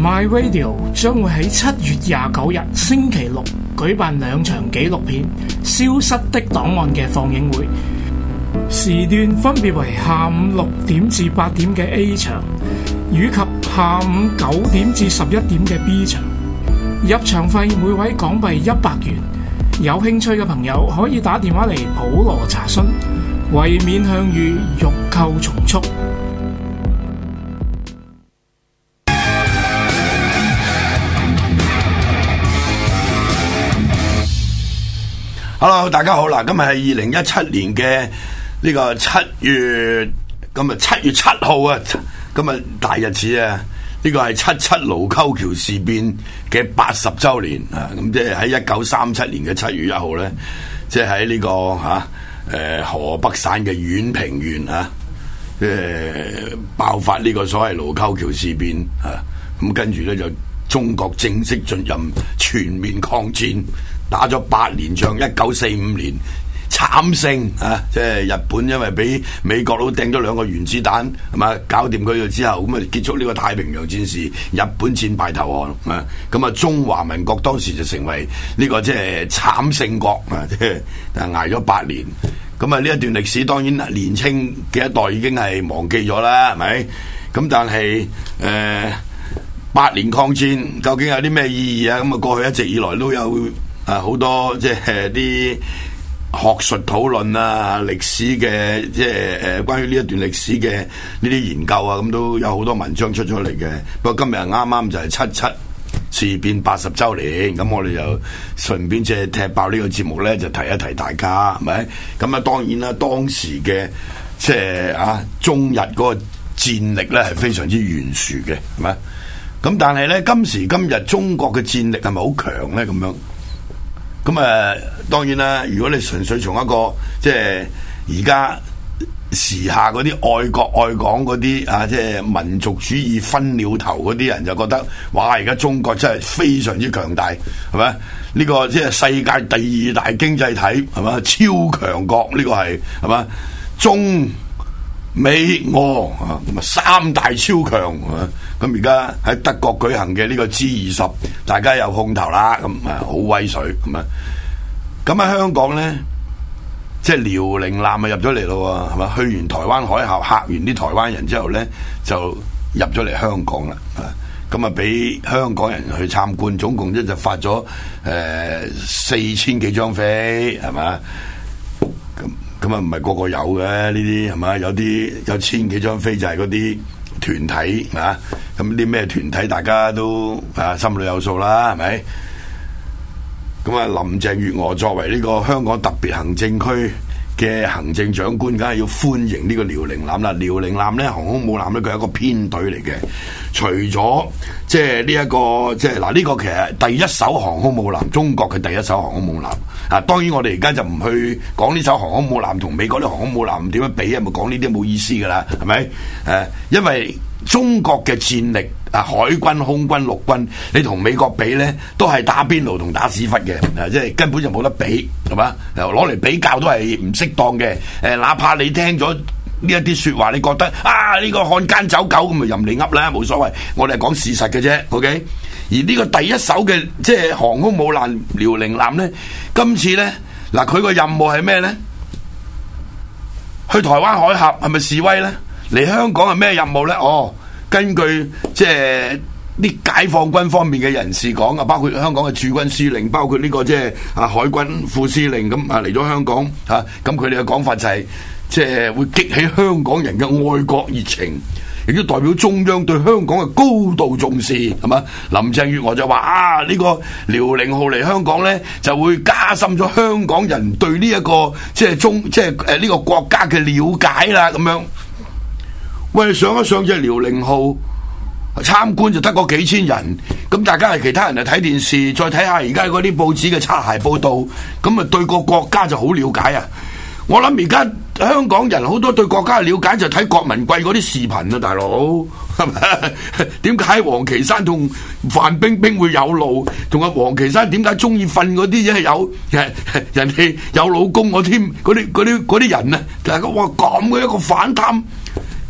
My Radio 將會喺7月29日星期六舉辦2場紀錄片《消失的檔案》嘅放映會，時段分別為下午6點至8點嘅 A 場，以及下午9點至11點嘅 B 場。入場費每位港幣100元，有興趣嘅朋友可以打電話嚟普羅查詢，為免向隅，欲購從速。 Hello， 大家好啦！今日係2017年嘅呢個7月，今日7月7號啊，今日大日子啊！呢個係77盧溝橋事變嘅80週年啊！咁即係喺1937年嘅7月1號咧，即係喺呢個河北省嘅宛平縣啊，爆發呢個所謂盧溝橋事變啊！咁跟住咧就中國正式進入全面抗戰。打咗8年仗，1945年慘勝啊！即係日本因為俾美國佬掟咗2個原子彈，係嘛，搞掂佢之後，咁啊結束呢個太平洋戰事，日本戰敗投降啊！咁啊中華民國當時就成為呢個即係慘勝國啊！即係捱咗8年，咁啊呢一段歷史當然年青嘅一代已經係忘記咗啦，係咪？咁但係8年抗戰究竟有啲咩意義啊？咁啊過去一直以來都有。好多即係啲學術討論啊，歷史嘅即係關於呢一段歷史嘅呢啲研究啊，咁都有好多文章出咗嚟嘅。不過今日啱啱就係77事變80週年，咁我哋就順便即係踢爆呢個節目咧，就提一提大家，係咪？咁啊，當然啦，當時嘅即係中日嗰個戰力咧係非常之懸殊嘅，係咪？咁但係咧，今時今日中國嘅戰力係咪好強咧？咁樣？咁當然啦，如果你純粹從一個即係而家時下嗰啲愛國愛港嗰啲即係民族主義分鳥頭嗰啲人就覺得，哇！而家中國真係非常之強大，係咪？呢個即係世界第2大經濟體，係嘛？超強國呢個係嘛？中美俄啊，咁啊3大超強啊！咁而家喺德國舉行嘅呢個 G20，大家有空頭啦，咁啊好威水咁啊！咁喺香港咧，即係遼寧艦啊入咗嚟咯，係嘛？去完台灣海峽，嚇完啲台灣人之後咧，就入咗嚟香港啦，咁啊俾香港人去參觀，總共就發咗4000幾張飛，係嘛？咁啊唔係個個有嘅呢啲，係嘛？有1000幾張飛就係嗰啲團體啊，咁啲咩團體大家都心裏有數啦，係咪？咁啊林鄭月娥作為呢個香港特別行政區嘅行政長官，梗係要歡迎呢個遼寧艦啦。遼寧艦咧，航空母艦咧，佢係一個編隊嚟嘅。除咗即係呢一個即係嗱，呢個其實係第一艘航空母艦，中國嘅第一艘航空母艦。當然我哋而家就唔去講呢艘航空母艦同美國啲航空母艦點樣比啊，咪講呢啲冇意思噶啦，係咪？因為中國嘅戰力海軍、空軍、陸軍，你同美國比咧，都係打邊爐同打屎忽嘅，即係根本就冇得比，係嘛？攞嚟比較都係唔適當嘅。哪怕你聽咗呢一啲說話，你覺得呢個漢奸走狗咁，咪任你噏啦，冇所謂。我哋係講事實嘅啫 ，OK？而呢個第一艘嘅即係航空母艦遼寧艦咧，今次咧嗱，佢個任務係咩咧？去台灣海峽係咪示威咧？嚟香港係咩任務咧？根據即係啲解放軍方面嘅人士講啊，包括香港嘅駐軍司令，包括呢個即係海軍副司令咁嚟咗香港咁佢哋嘅講法就係即係會激起香港人嘅愛國熱情。亦都代表中央對香港嘅高度重視，係嘛？林鄭月娥就話呢個遼寧號嚟香港咧，就會加深咗香港人對呢一個即係呢個國家嘅了解啦，咁樣。喂，上一上隻遼寧號參觀就得嗰幾千人，咁大家係其他人嚟睇電視，再睇下而家嗰啲報紙嘅擦鞋報道，咁啊對個國家就好了解啊！我諗而家香港人好多對國家嘅了解就睇郭文貴嗰啲視頻啊，大佬係咪？點解黃岐山同范冰冰會有路？同阿黃岐山點解中意瞓嗰啲嘢有人哋有老公我添？嗰啲人啊，大家哇咁嘅一個反貪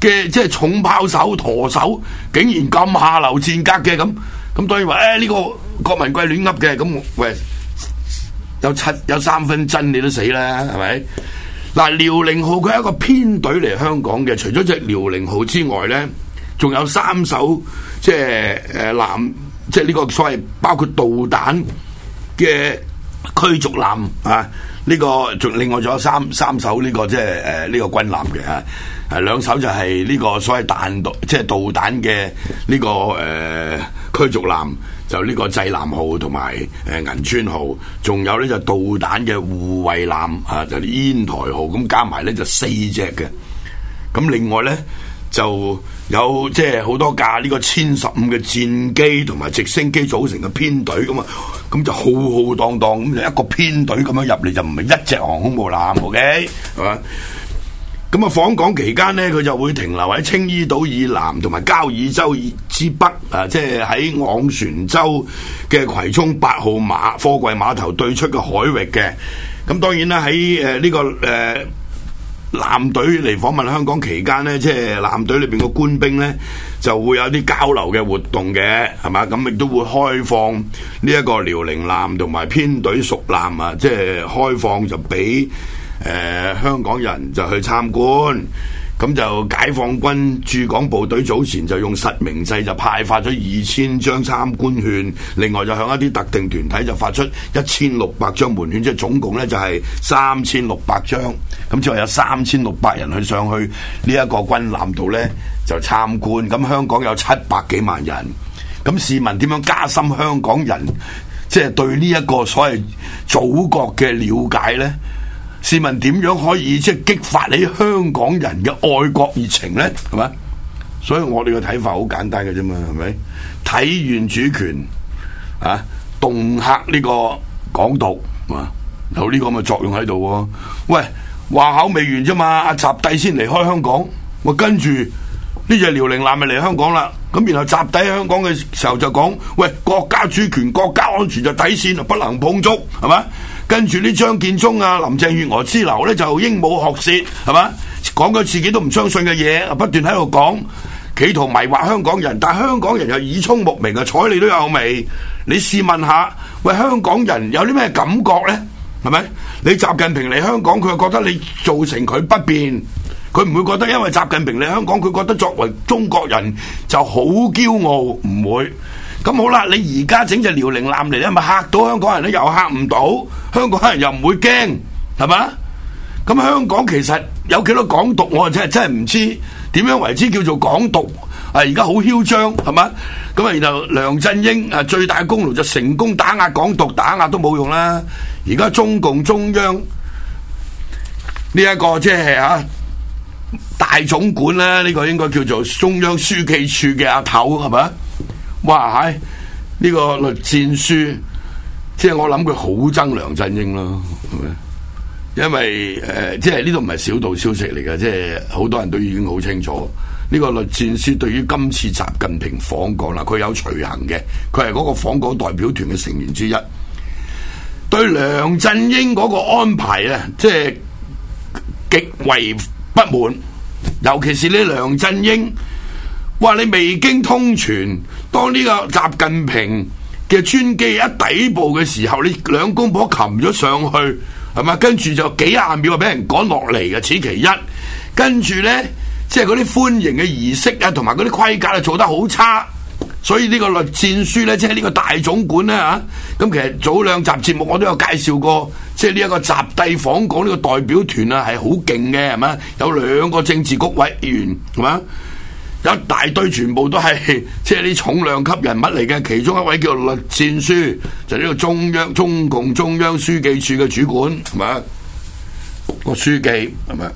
嘅即係重炮手、舵手，竟然咁下流賤格嘅咁當然話呢個郭文貴亂噏嘅，咁喂有三分真你都死啦，係咪？嗱，遼寧號佢係一個編隊嚟香港嘅，除咗隻遼寧號之外咧，仲有3艘即係艦，即係呢個所謂包括導彈嘅驅逐艦啊。呢個仲另外仲有三艘呢個即係呢個軍艦嘅嚇，2艘就係呢個所謂彈道即係導彈嘅呢個驅逐艦，就呢個濟南號同埋銀川號，仲有呢就導彈嘅護衛艦啊，就煙台號，咁加埋咧就4隻嘅。咁另外咧就有即係好多架呢個殲15嘅戰機同埋直升機組成嘅編隊咁啊，咁就浩浩蕩蕩咁就一個編隊咁樣入嚟，就唔係一隻航空母艦 ，OK 係嘛？咁啊，訪港期間呢，佢就會停留喺青衣島以南同埋交椅洲之北啊，即係喺昂船洲嘅葵涌8號貨櫃碼頭對出嘅海域嘅。咁當然啦，喺呢個艦隊嚟訪問香港期間呢，即係艦隊裏邊個官兵呢，就會有啲交流嘅活動嘅，係嘛？咁亦都會開放呢一個遼寧艦同埋編隊屬艦啊，即係開放就俾香港人就去參觀。咁就解放軍駐港部隊早前就用實名制就派發咗2000張參觀券，另外就向一啲特定團體就發出1600張門券，即係總共咧就係3600張。咁之後有3600人去上去呢一個軍艦度咧就參觀。咁香港有700幾萬人，咁市民點樣加深香港人即係對呢一個所謂祖國嘅了解咧？市民點樣可以即係激發你香港人嘅愛國熱情呢？係咪？所以我哋嘅睇法好簡單嘅啫嘛，係咪？體現主權啊，恫嚇呢個港獨啊，有呢個咁嘅作用喺度喎。喂，話口未完啫嘛，阿習帝先離開香港，我跟住呢隻遼寧艦咪嚟香港啦。咁然後習帝喺香港嘅時候就講：喂，國家主權、國家安全就底線不能碰觸，係咪？跟住呢張建宗啊、林鄭月娥之流咧就鸚鵡學舌，係嘛？講佢自己都唔相信嘅嘢，不斷喺度講，企圖迷惑香港人。但係香港人又耳聰目明啊，睬你都有味。你試問下，喂，香港人有啲咩感覺咧？係咪？你習近平嚟香港，佢覺得你造成佢不便，佢唔會覺得因為習近平嚟香港，佢覺得作為中國人就好驕傲，唔會。咁好啦，你而家整隻遼寧艦嚟咧，咪嚇到香港人咧？又嚇唔到，香港人又唔會驚，係嘛？咁香港其實有幾多港獨，我真係唔知點樣為之叫做港獨啊！而家好囂張，係嘛？咁啊，然後梁振英啊，最大功勞就成功打壓港獨，打壓都冇用啦。而家中共中央呢一個即係大總管咧，呢個應該叫做中央書記處嘅阿頭，係咪？哇！呢個栗戰書，即係我諗佢好憎梁振英咯，係咪？因為即係呢度唔係小道消息嚟嘅，即係好多人都已經好清楚。呢個栗戰書對於今次習近平訪港啦，佢有隨行嘅，佢係嗰個訪港代表團嘅成員之一。對梁振英嗰個安排啊，即係極為不滿，尤其是呢梁振英。哇！你未經通傳，當呢個習近平嘅專機一抵步嘅時候，你兩公婆擒咗上去，係嘛？跟住就幾廿秒就俾人趕落嚟嘅，此其一。跟住呢，即係嗰啲歡迎嘅儀式啊，同埋嗰啲規格啊，做得好差。所以呢個栗戰書呢，即係呢個大總管呢。嚇，咁其實早兩集節目我都有介紹過，即係呢一個習帝訪港呢個代表團啊，係好勁嘅，係嘛？有2個政治局委員，係嘛？有一大堆全部都係即係啲重量級人物嚟嘅，其中一位叫栗戰書，就呢個中共中央書記處嘅主管，係咪？個書記係咪？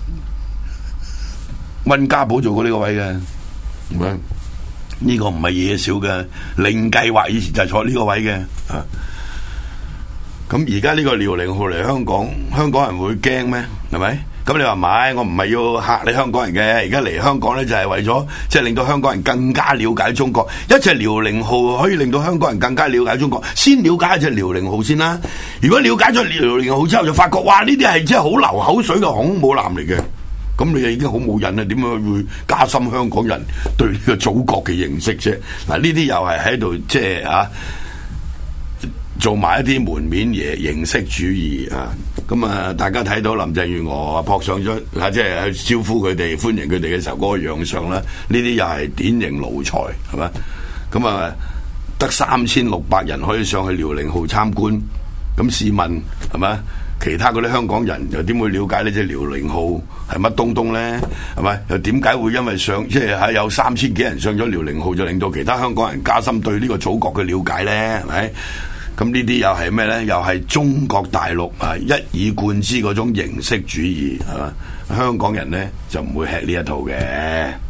溫家寶做過呢個位嘅，係咪？呢個唔係嘢少嘅，令計劃以前就係坐呢個位嘅啊。咁而家呢個遼寧號嚟香港，香港人會驚咩？係咪？咁你話唔係，我唔係要嚇你香港人嘅，而家嚟香港咧就係為咗即係令到香港人更加了解中國。一隻遼寧號可以令到香港人更加了解中國，先了解一隻遼寧號先啦。如果了解咗遼寧號之後，就發覺哇，呢啲係真係好流口水嘅航空母艦嚟嘅， 咁你已經好冇癮啦，點樣會加深香港人對呢個祖國嘅認識啫？嗱，呢啲又係喺度即係啊，做埋一啲門面嘢，形式主義啊！咁啊，大家睇到林鄭月娥撲上咗啊，即係去招呼佢哋、歡迎佢哋嘅時候嗰個樣相啦，呢啲又係典型奴才，係嘛？咁啊，得3600人可以上去遼寧號參觀，咁試問係嘛？其他嗰啲香港人又點會了解呢隻遼寧號係乜東東咧？係咪？又點解會因為上即係有3000幾人上咗遼寧號，就令到其他香港人加深對呢個祖國嘅了解咧？係咪？咁呢啲又係咩咧？又係中國大陸啊一以貫之嗰種形式主義係嘛？香港人咧就唔會吃呢一套嘅。